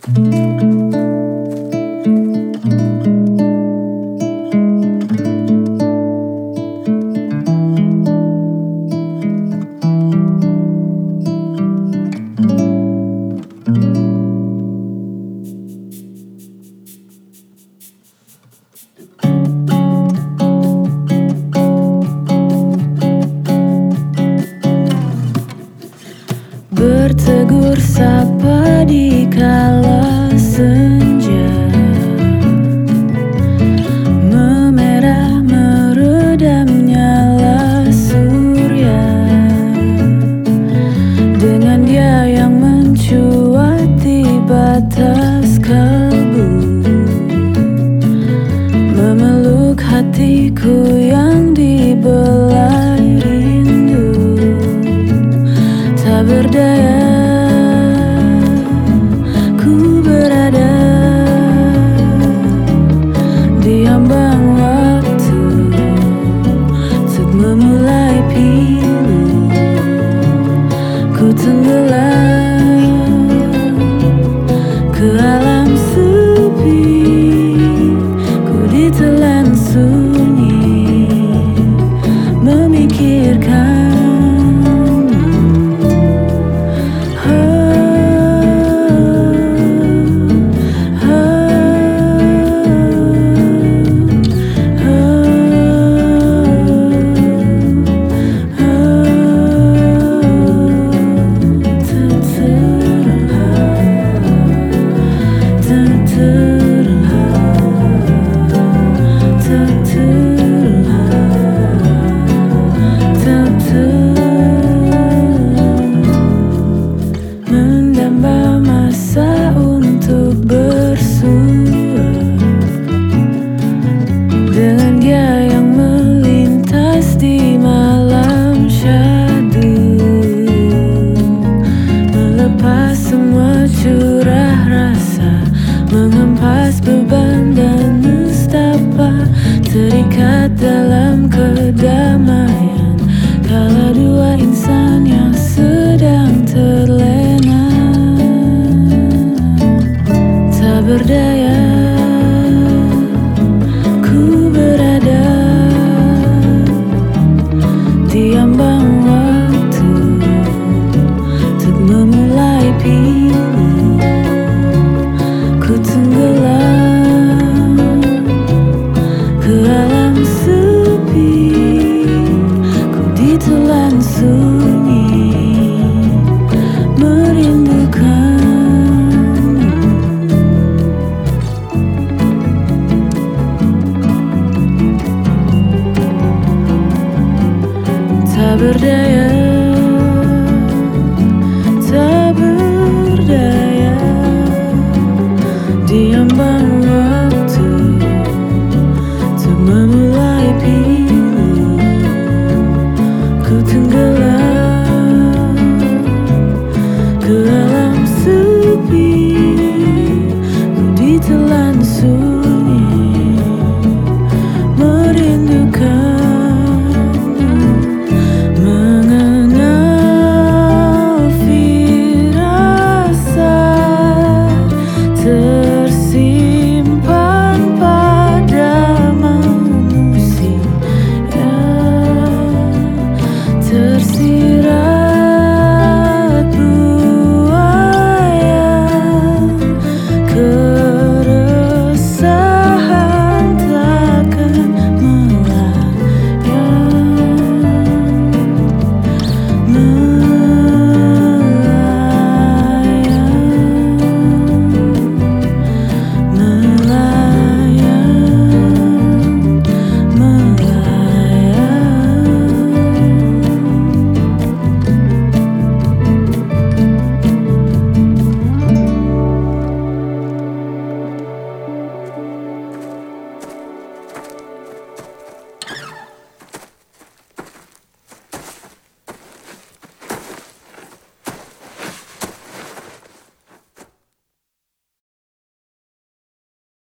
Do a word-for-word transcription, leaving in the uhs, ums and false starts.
Bertegur sapa di kala senja, memerah meredam nyala surya. Dengan dia yang mencuat di batas kalbu, memeluk hatiku yang dibelai rindu. Tak berdaya ku berada di ambang waktu untuk memulai pilu. Ku tenggelam ke alam sepi, ku ditelan sunyi memikirkan. Mendamba masa untuk bersua dengan dia yang melintas di malam syahdu, melepas semua curah rasa, mengempas beban dan nestapa, terikat dalam kedamaian kala dua insan yang sedang terlena. Tak berdaya ku berada di ambang waktu untuk memulai pilu. Ku tenggelam ke alam sepi, ku ditelan sunyi merindukan. Tak berdaya